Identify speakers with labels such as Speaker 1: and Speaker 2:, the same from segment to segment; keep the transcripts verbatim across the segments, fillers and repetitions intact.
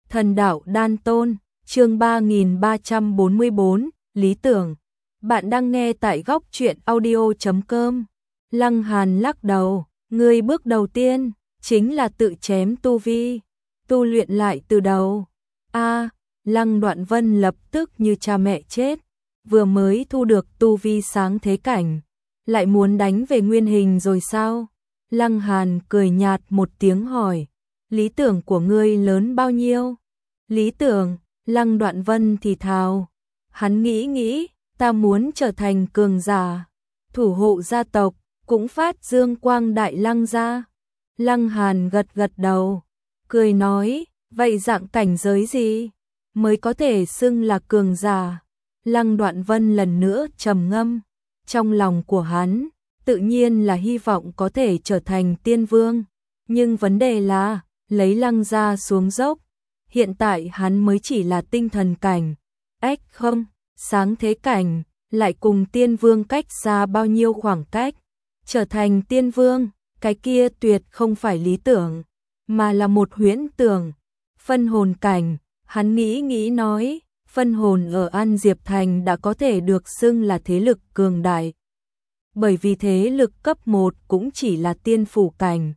Speaker 1: Thần đạo đan tôn, chương ba nghìn ba trăm bốn mươi bốn, lý tưởng. Bạn đang nghe tại góc truyện audio chấm com. Lăng Hàn lắc đầu, người bước đầu tiên chính là tự chém tu vi, tu luyện lại từ đầu. A, Lăng Đoạn Vân lập tức như cha mẹ chết, vừa mới thu được tu vi sáng thế cảnh, lại muốn đánh về nguyên hình rồi sao? Lăng Hàn cười nhạt một tiếng hỏi, lý tưởng của ngươi lớn bao nhiêu? Lý tưởng, Lăng Đoạn Vân thì thào. Hắn nghĩ nghĩ, ta muốn trở thành cường giả, thủ hộ gia tộc, cũng phát dương quang đại Lăng gia. Lăng Hàn gật gật đầu, cười nói, vậy dạng cảnh giới gì mới có thể xưng là cường giả? Lăng Đoạn Vân lần nữa trầm ngâm, trong lòng của hắn tự nhiên là hy vọng có thể trở thành tiên vương, nhưng vấn đề là lấy Lăng gia xuống dốc, hiện tại hắn mới chỉ là tinh thần cảnh, ếch không, sáng thế cảnh, lại cùng tiên vương cách xa bao nhiêu khoảng cách. Trở thành tiên vương, cái kia tuyệt không phải lý tưởng, mà là một huyễn tưởng. Phân hồn cảnh, hắn nghĩ nghĩ nói, phân hồn ở An Diệp Thành đã có thể được xưng là thế lực cường đại. Bởi vì thế lực cấp một cũng chỉ là tiên phủ cảnh.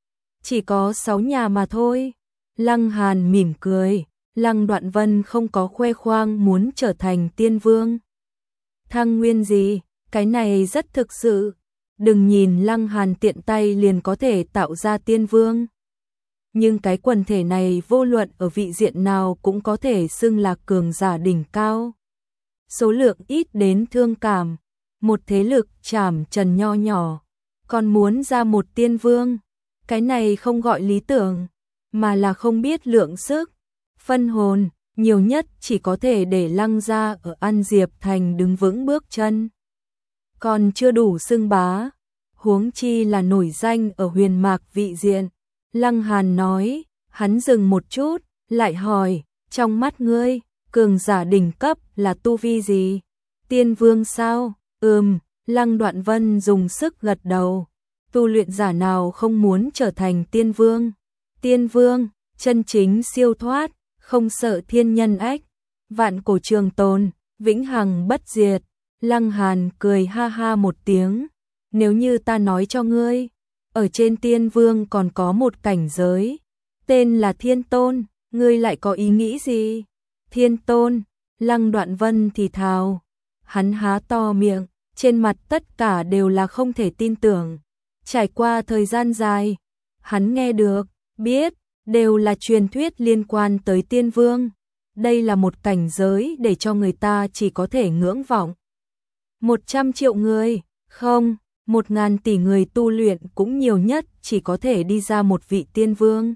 Speaker 1: Chỉ có sáu nhà mà thôi. Lăng Hàn mỉm cười, Lăng Đoạn Vân không có khoe khoang muốn trở thành tiên vương. Thăng nguyên gì, cái này rất thực sự. Đừng nhìn Lăng Hàn tiện tay liền có thể tạo ra tiên vương. Nhưng cái quần thể này vô luận ở vị diện nào cũng có thể xưng là cường giả đỉnh cao. Số lượng ít đến thương cảm, một thế lực chảm trần nho nhỏ, còn muốn ra một tiên vương. Cái này không gọi lý tưởng, mà là không biết lượng sức. Phân hồn, nhiều nhất chỉ có thể để Lăng gia ở An Diệp Thành đứng vững bước chân. Còn chưa đủ xưng bá, huống chi là nổi danh ở huyền mạc vị diện. Lăng Hàn nói, hắn dừng một chút, lại hỏi, trong mắt ngươi, cường giả đỉnh cấp là tu vi gì? Tiên vương sao? Ừm, Lăng Đoạn Vân dùng sức gật đầu. Tu luyện giả nào không muốn trở thành tiên vương? Tiên vương, chân chính siêu thoát, không sợ thiên nhân ách, vạn cổ trường tồn, vĩnh hằng bất diệt. Lăng Hàn cười ha ha một tiếng, nếu như ta nói cho ngươi, ở trên tiên vương còn có một cảnh giới, tên là Thiên Tôn, ngươi lại có ý nghĩ gì? Thiên Tôn, Lăng Đoạn Vân thì thào, hắn há to miệng, trên mặt tất cả đều là không thể tin tưởng. Trải qua thời gian dài, hắn nghe được, biết, đều là truyền thuyết liên quan tới tiên vương. Đây là một cảnh giới để cho người ta chỉ có thể ngưỡng vọng. Một trăm triệu người, không, một ngàn tỷ người tu luyện cũng nhiều nhất chỉ có thể đi ra một vị tiên vương.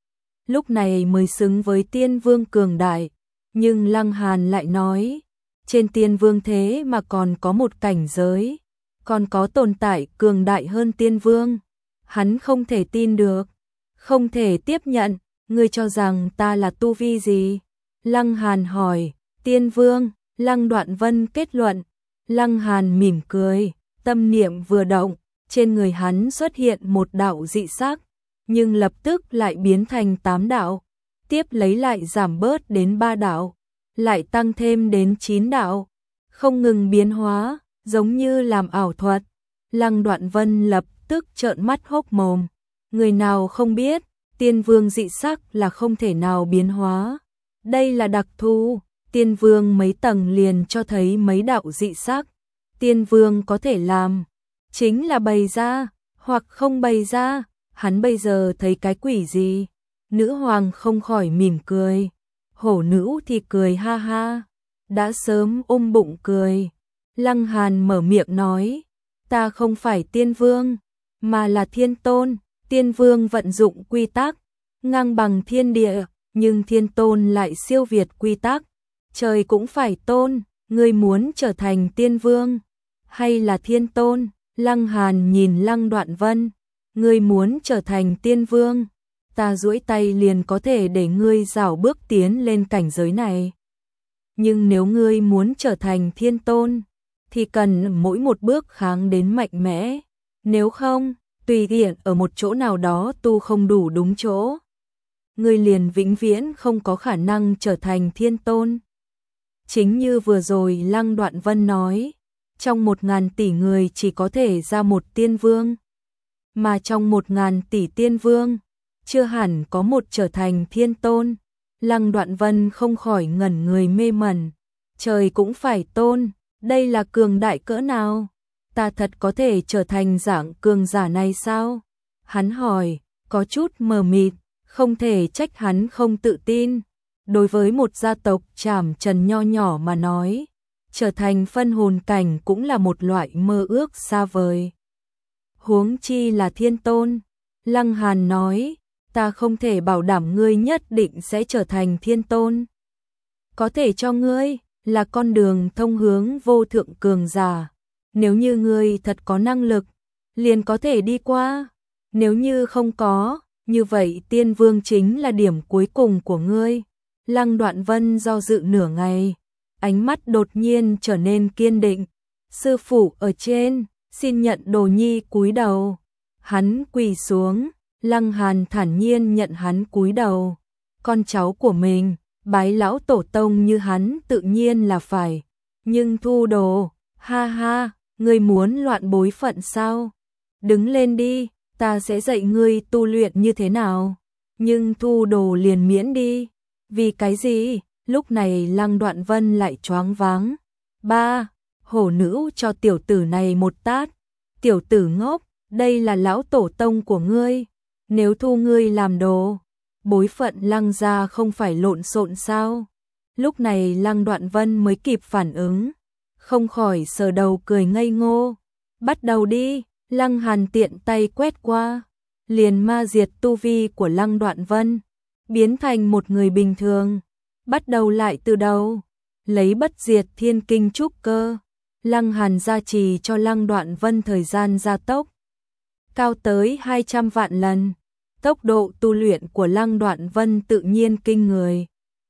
Speaker 1: Lúc này mới xứng với tiên vương cường đại, nhưng Lăng Hàn lại nói, trên tiên vương thế mà còn có một cảnh giới, còn có tồn tại cường đại hơn tiên vương. Hắn không thể tin được, không thể tiếp nhận, ngươi cho rằng ta là tu vi gì? Lăng Hàn hỏi, tiên vương, Lăng Đoạn Vân kết luận. Lăng Hàn mỉm cười, tâm niệm vừa động, trên người hắn xuất hiện một đạo dị sắc, nhưng lập tức lại biến thành tám đạo, tiếp lấy lại giảm bớt đến ba đạo, lại tăng thêm đến chín đạo, không ngừng biến hóa, giống như làm ảo thuật. Lăng Đoạn Vân lập tức trợn mắt hốc mồm, người nào không biết, tiên vương dị sắc là không thể nào biến hóa. Đây là đặc thù, tiên vương mấy tầng liền cho thấy mấy đạo dị sắc. Tiên vương có thể làm, chính là bày ra, hoặc không bày ra, hắn bây giờ thấy cái quỷ gì? Nữ hoàng không khỏi mỉm cười, hổ nữ thì cười ha ha, đã sớm ôm bụng cười. Lăng Hàn mở miệng nói, ta không phải tiên vương, mà là thiên tôn. Tiên vương vận dụng quy tắc, ngang bằng thiên địa, nhưng thiên tôn lại siêu việt quy tắc. Trời cũng phải tôn, ngươi muốn trở thành tiên vương, hay là thiên tôn? Lăng Hàn nhìn Lăng Đoạn Vân, ngươi muốn trở thành tiên vương, ta duỗi tay liền có thể để ngươi rảo bước tiến lên cảnh giới này. Nhưng nếu ngươi muốn trở thành thiên tôn, thì cần mỗi một bước kháng đến mạnh mẽ, nếu không, tùy tiện ở một chỗ nào đó tu không đủ đúng chỗ. ngươi liền vĩnh viễn không có khả năng trở thành thiên tôn. Chính như vừa rồi Lăng Đoạn Vân nói, trong một ngàn tỷ người chỉ có thể ra một tiên vương. Mà trong một ngàn tỷ tiên vương, chưa hẳn có một trở thành thiên tôn. Lăng Đoạn Vân không khỏi ngẩn người mê mẩn. Trời cũng phải tôn, đây là cường đại cỡ nào? Ta thật có thể trở thành dạng cường giả này sao? Hắn hỏi, có chút mờ mịt, không thể trách hắn không tự tin. Đối với một gia tộc Trảm Trần nho nhỏ mà nói, trở thành phân hồn cảnh cũng là một loại mơ ước xa vời. Huống chi là thiên tôn. Lăng Hàn nói, ta không thể bảo đảm ngươi nhất định sẽ trở thành thiên tôn. Có thể cho ngươi là con đường thông hướng vô thượng cường giả. Nếu như ngươi thật có năng lực, liền có thể đi qua. Nếu như không có, như vậy tiên vương chính là điểm cuối cùng của ngươi. Lăng Đoạn Vân do dự nửa ngày, ánh mắt đột nhiên trở nên kiên định. Sư phụ ở trên, xin nhận đồ nhi cúi đầu. Hắn quỳ xuống, Lăng Hàn thản nhiên nhận hắn cúi đầu. Con cháu của mình, bái lão tổ tông như hắn tự nhiên là phải. Nhưng thu đồ, ha ha, ngươi muốn loạn bối phận sao? Đứng lên đi, ta sẽ dạy ngươi tu luyện như thế nào. Nhưng thu đồ liền miễn đi. Vì cái gì? Lúc này Lăng Đoạn Vân lại choáng váng. Ba, hổ nữ cho tiểu tử này một tát. Tiểu tử ngốc, đây là lão tổ tông của ngươi. Nếu thu ngươi làm đồ, bối phận Lăng gia không phải lộn xộn sao? Lúc này Lăng Đoạn Vân mới kịp phản ứng, không khỏi sờ đầu cười ngây ngô. Bắt đầu đi. Lăng Hàn tiện tay quét qua, liền ma diệt tu vi của Lăng Đoạn Vân, biến thành một người bình thường. Bắt đầu lại từ đầu, lấy bất diệt thiên kinh trúc cơ. Lăng Hàn gia trì cho Lăng Đoạn Vân thời gian gia tốc cao tới hai trăm vạn lần. Tốc độ tu luyện của Lăng Đoạn Vân tự nhiên kinh người.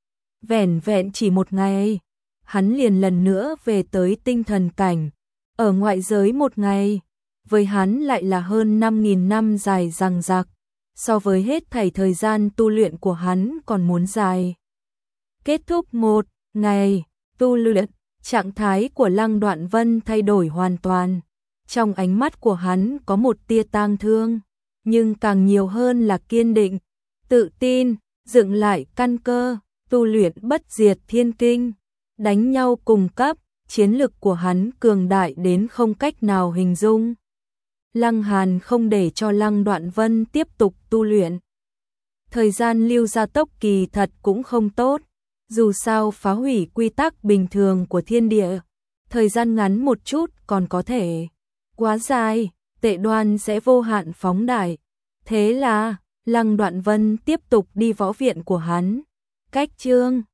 Speaker 1: Vẻn vẹn chỉ một ngày, hắn liền lần nữa về tới tinh thần cảnh. Ở ngoại giới một ngày, với hắn lại là hơn năm nghìn năm dài dằng dặc, so với hết thảy thời gian tu luyện của hắn còn muốn dài. Kết thúc một ngày tu luyện, trạng thái của Lăng Đoạn Vân thay đổi hoàn toàn. Trong ánh mắt của hắn có một tia tang thương, nhưng càng nhiều hơn là kiên định, tự tin, dựng lại căn cơ, tu luyện bất diệt thiên kinh, đánh nhau cùng cấp, chiến lực của hắn cường đại đến không cách nào hình dung. Lăng Hàn không để cho Lăng Đoạn Vân tiếp tục tu luyện. Thời gian lưu gia tốc kỳ thật cũng không tốt, dù sao phá hủy quy tắc bình thường của thiên địa, thời gian ngắn một chút còn có thể, quá dài, tệ đoan sẽ vô hạn phóng đại. Thế là, Lăng Đoạn Vân tiếp tục đi võ viện của hắn. Cách chương